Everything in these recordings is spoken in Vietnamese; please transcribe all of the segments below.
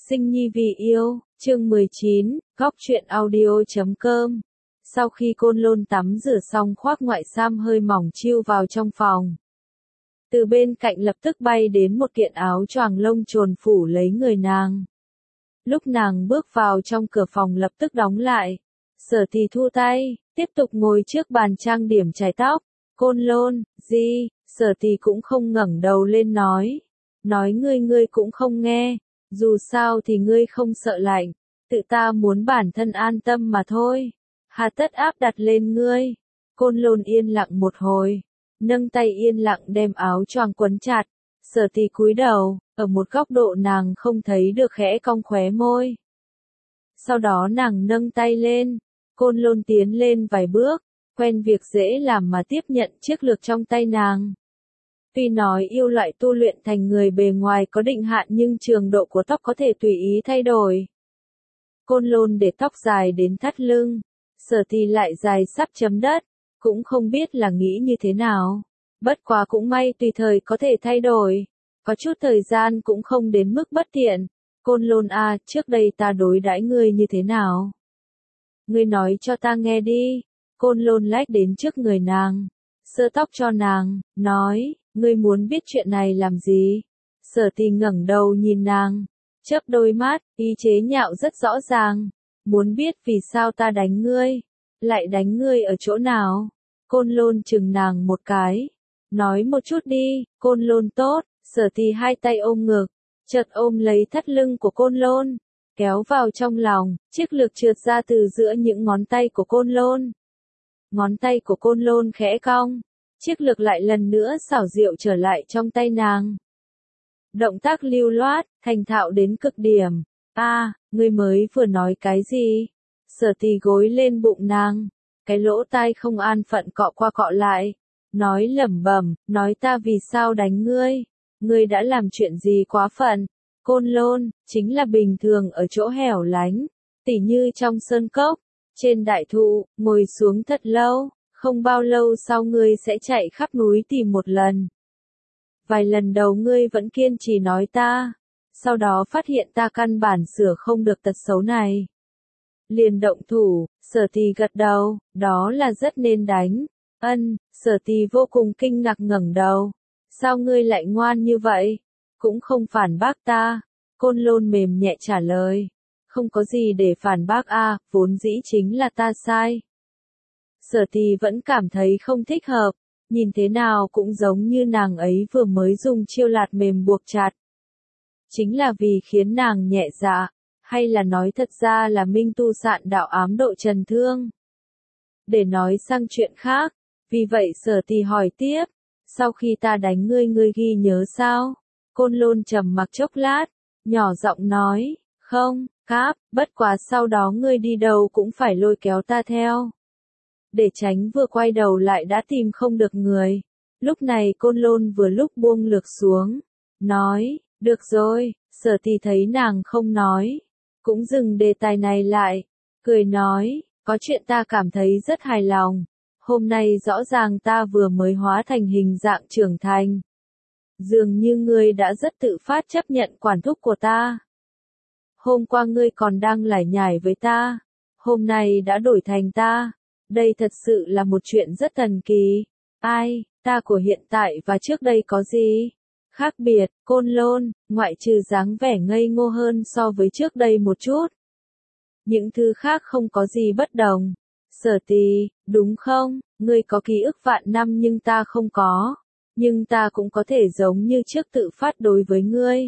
Sinh nhi vì yêu, chương 19, góc truyện audio.com. Sau khi Côn Lôn tắm rửa xong khoác ngoại sam hơi mỏng chiêu vào trong phòng. Từ bên cạnh lập tức bay đến một kiện áo choàng lông trồn phủ lấy người nàng. Lúc nàng bước vào trong cửa phòng lập tức đóng lại. Sở Thì thu tay, tiếp tục ngồi trước bàn trang điểm chải tóc. Côn Lôn, gì? Sở Thì cũng không ngẩng đầu lên nói. Nói ngươi cũng không nghe. Dù sao thì ngươi không sợ lạnh, tự ta muốn bản thân an tâm mà thôi. Hà tất áp đặt lên ngươi. Côn Lôn yên lặng một hồi, nâng tay yên lặng đem áo choàng quấn chặt. Sở Thì cúi đầu, ở một góc độ nàng không thấy được khẽ cong khóe môi. Sau đó nàng nâng tay lên, Côn Lôn tiến lên vài bước, quen việc dễ làm mà tiếp nhận chiếc lược trong tay nàng. Tuy nói yêu loại tu luyện thành người bề ngoài có định hạn nhưng trường độ của tóc có thể tùy ý thay đổi. Côn Lôn để tóc dài đến thắt lưng, Sở Thì lại dài sắp chấm đất, cũng không biết là nghĩ như thế nào. Bất quá cũng may tùy thời có thể thay đổi, có chút thời gian cũng không đến mức bất tiện. Côn Lôn à, trước đây ta đối đãi ngươi như thế nào? Ngươi nói cho ta nghe đi. Côn Lôn lách đến trước người nàng, sơ tóc cho nàng, nói. Ngươi muốn biết chuyện này làm gì? Sở Thì ngẩng đầu nhìn nàng, chớp đôi mắt, ý chế nhạo rất rõ ràng. Muốn biết vì sao ta đánh ngươi? Lại đánh ngươi ở chỗ nào? Côn Lôn chừng nàng một cái. Nói một chút đi. Côn Lôn tốt. Sở Thì hai tay ôm ngực, chợt ôm lấy thắt lưng của Côn Lôn, kéo vào trong lòng, chiếc lược trượt ra từ giữa những ngón tay của Côn Lôn. Ngón tay của Côn Lôn khẽ cong. Chiếc lược lại lần nữa xảo diệu trở lại trong tay nàng. Động tác lưu loát, thành thạo đến cực điểm. Ngươi mới vừa nói cái gì? Sở Thì gối lên bụng nàng, cái lỗ tai không an phận cọ qua cọ lại, nói lẩm bẩm, nói ta vì sao đánh ngươi? Ngươi đã làm chuyện gì quá phận? Côn Lôn, chính là bình thường ở chỗ hẻo lánh, tỉ như trong sơn cốc, trên đại thụ, ngồi xuống thật lâu. Không bao lâu sau ngươi sẽ chạy khắp núi tìm một lần. Vài lần đầu ngươi vẫn kiên trì nói ta, sau đó phát hiện ta căn bản sửa không được tật xấu này. Liền động thủ. Sở Thì gật đầu, đó là rất nên đánh. Sở Thì vô cùng kinh ngạc ngẩng đầu. Sao ngươi lại ngoan như vậy? Cũng không phản bác ta. Côn Lôn mềm nhẹ trả lời. Không có gì để phản bác vốn dĩ chính là ta sai. Sở Thì vẫn cảm thấy không thích hợp, nhìn thế nào cũng giống như nàng ấy vừa mới dùng chiêu lạt mềm buộc chặt. Chính là vì khiến nàng nhẹ dạ, hay là nói thật ra là Minh Tu Sạn đạo ám độ trần thương? Để nói sang chuyện khác, vì vậy Sở Thì hỏi tiếp, sau khi ta đánh ngươi ghi nhớ sao? Côn Lôn trầm mặc chốc lát, nhỏ giọng nói, không, bất quá sau đó ngươi đi đâu cũng phải lôi kéo ta theo. Để tránh vừa quay đầu lại đã tìm không được người. Lúc này Côn Lôn vừa lúc buông lược xuống, nói, được rồi. Sở Thì thấy nàng không nói, cũng dừng đề tài này lại, cười nói, có chuyện ta cảm thấy rất hài lòng. Hôm nay rõ ràng ta vừa mới hóa thành hình dạng trưởng thành. Dường như ngươi đã rất tự phát chấp nhận quản thúc của ta. Hôm qua ngươi còn đang lải nhải với ta, hôm nay đã đổi thành ta. Đây thật sự là một chuyện rất thần kỳ. Ta của hiện tại và trước đây có gì khác biệt? Côn Lôn, ngoại trừ dáng vẻ ngây ngô hơn so với trước đây một chút. Những thứ khác không có gì bất đồng. Sở Thì, đúng không? Ngươi có ký ức vạn năm nhưng ta không có. Nhưng ta cũng có thể giống như trước tự phát đối với ngươi.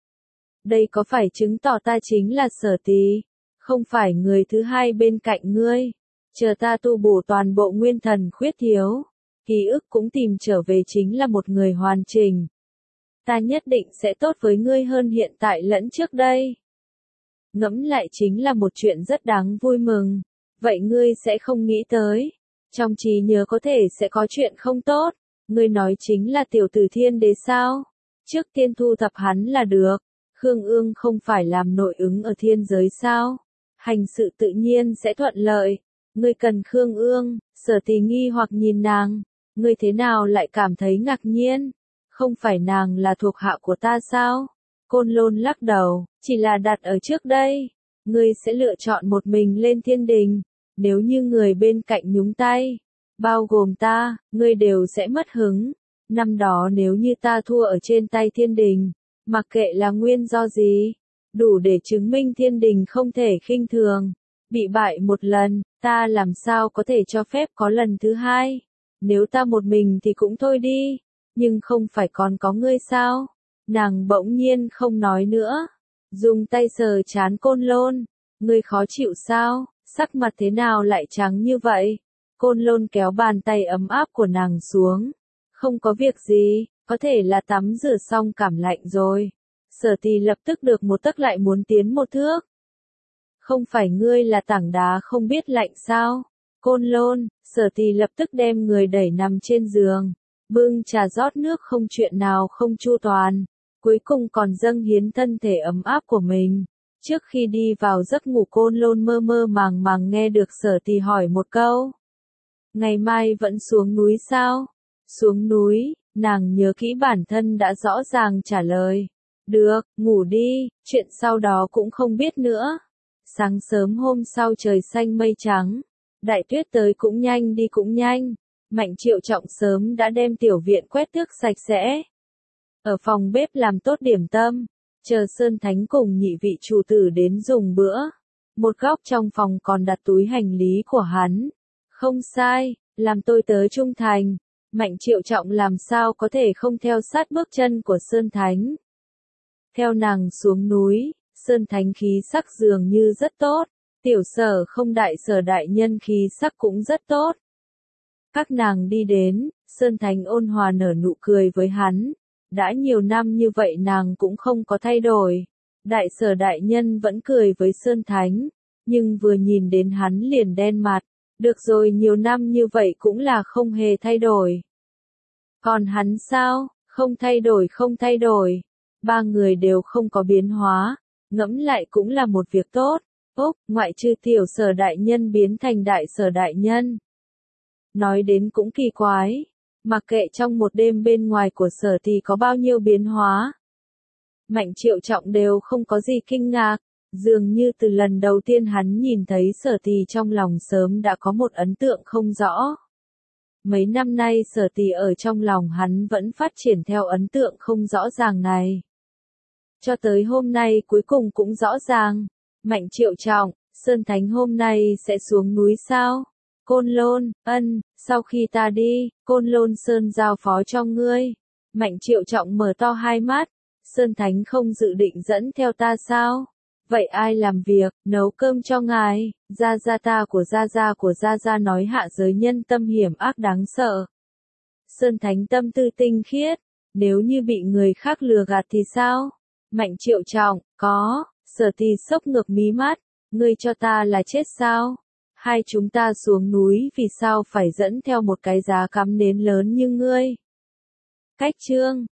Đây có phải chứng tỏ ta chính là Sở Thì, không phải người thứ hai bên cạnh ngươi? Chờ ta tu bổ toàn bộ nguyên thần khuyết thiếu, ký ức cũng tìm trở về chính là một người hoàn chỉnh. Ta nhất định sẽ tốt với ngươi hơn hiện tại lẫn trước đây. Ngẫm lại chính là một chuyện rất đáng vui mừng. Vậy ngươi sẽ không nghĩ tới, trong trí nhớ có thể sẽ có chuyện không tốt. Ngươi nói chính là tiểu tử Thiên Đế sao? Trước tiên thu thập hắn là được. Khương Ương không phải làm nội ứng ở thiên giới sao? Hành sự tự nhiên sẽ thuận lợi. Ngươi cần Khương Ương? Sở Thì nghi hoặc nhìn nàng. Ngươi thế nào lại cảm thấy ngạc nhiên? Không phải nàng là thuộc hạ của ta sao? Côn Lôn lắc đầu, chỉ là đặt ở trước đây. Ngươi sẽ lựa chọn một mình lên thiên đình. Nếu như người bên cạnh nhúng tay, bao gồm ta, ngươi đều sẽ mất hứng. Năm đó nếu như ta thua ở trên tay thiên đình, mặc kệ là nguyên do gì, đủ để chứng minh thiên đình không thể khinh thường. Bị bại một lần, ta làm sao có thể cho phép có lần thứ hai. Nếu ta một mình thì cũng thôi đi, nhưng không phải còn có ngươi sao? Nàng bỗng nhiên không nói nữa, dùng tay sờ trán Côn Lôn. Ngươi khó chịu sao? Sắc mặt thế nào lại trắng như vậy? Côn Lôn kéo bàn tay ấm áp của nàng xuống. Không có việc gì, có thể là tắm rửa xong cảm lạnh rồi. Sở Tì lập tức được một tấc lại muốn tiến một thước. Không phải ngươi là tảng đá không biết lạnh sao? Côn Lôn, Sở Tì lập tức đem người đẩy nằm trên giường, bưng trà rót nước không chuyện nào không chu toàn, cuối cùng còn dâng hiến thân thể ấm áp của mình. Trước khi đi vào giấc ngủ Côn Lôn mơ mơ màng màng nghe được Sở Tì hỏi một câu. Ngày mai vẫn xuống núi sao? Xuống núi, nàng nhớ kỹ bản thân đã rõ ràng trả lời. Được, ngủ đi, chuyện sau đó cũng không biết nữa. Sáng sớm hôm sau trời xanh mây trắng, đại tuyết tới cũng nhanh đi cũng nhanh. Mạnh Triệu Trọng sớm đã đem tiểu viện quét tước sạch sẽ. Ở phòng bếp làm tốt điểm tâm, chờ Sơn Thánh cùng nhị vị chủ tử đến dùng bữa. Một góc trong phòng còn đặt túi hành lý của hắn. Không sai, làm tôi tớ trung thành. Mạnh Triệu Trọng làm sao có thể không theo sát bước chân của Sơn Thánh. Theo nàng xuống núi, Sơn Thánh khí sắc dường như rất tốt. Tiểu Sở không đại sở đại nhân khí sắc cũng rất tốt. Các nàng đi đến, Sơn Thánh ôn hòa nở nụ cười với hắn. Đã nhiều năm như vậy nàng cũng không có thay đổi. Đại sở đại nhân vẫn cười với Sơn Thánh, nhưng vừa nhìn đến hắn liền đen mặt. Được rồi, nhiều năm như vậy cũng là không hề thay đổi. Còn hắn sao? Không thay đổi không thay đổi. Ba người đều không có biến hóa, ngẫm lại cũng là một việc tốt. Úc, ngoại trừ tiểu sở đại nhân biến thành đại sở đại nhân. Nói đến cũng kỳ quái, mặc kệ trong một đêm bên ngoài của Sở thì có bao nhiêu biến hóa. Mạnh Triệu Trọng đều không có gì kinh ngạc, dường như từ lần đầu tiên hắn nhìn thấy Sở thì trong lòng sớm đã có một ấn tượng không rõ. Mấy năm nay Sở thì ở trong lòng hắn vẫn phát triển theo ấn tượng không rõ ràng này. Cho tới hôm nay cuối cùng cũng rõ ràng. Mạnh Triệu Trọng, Sơn Thánh hôm nay sẽ xuống núi sao? Côn Lôn, ân, sau khi ta đi, Côn Lôn Sơn giao phó cho ngươi. Mạnh Triệu Trọng mở to hai mắt. Sơn Thánh không dự định dẫn theo ta sao? Vậy ai làm việc, nấu cơm cho ngài? Gia gia ta của Gia Gia nói hạ giới nhân tâm hiểm ác đáng sợ. Sơn Thánh tâm tư tinh khiết, nếu như bị người khác lừa gạt thì sao? Mạnh Triệu Trọng, có. Sở Tì sốc ngược mí mắt, ngươi cho ta là chết sao? Hai chúng ta xuống núi vì sao phải dẫn theo một cái giá cắm nến lớn như ngươi? Cách chương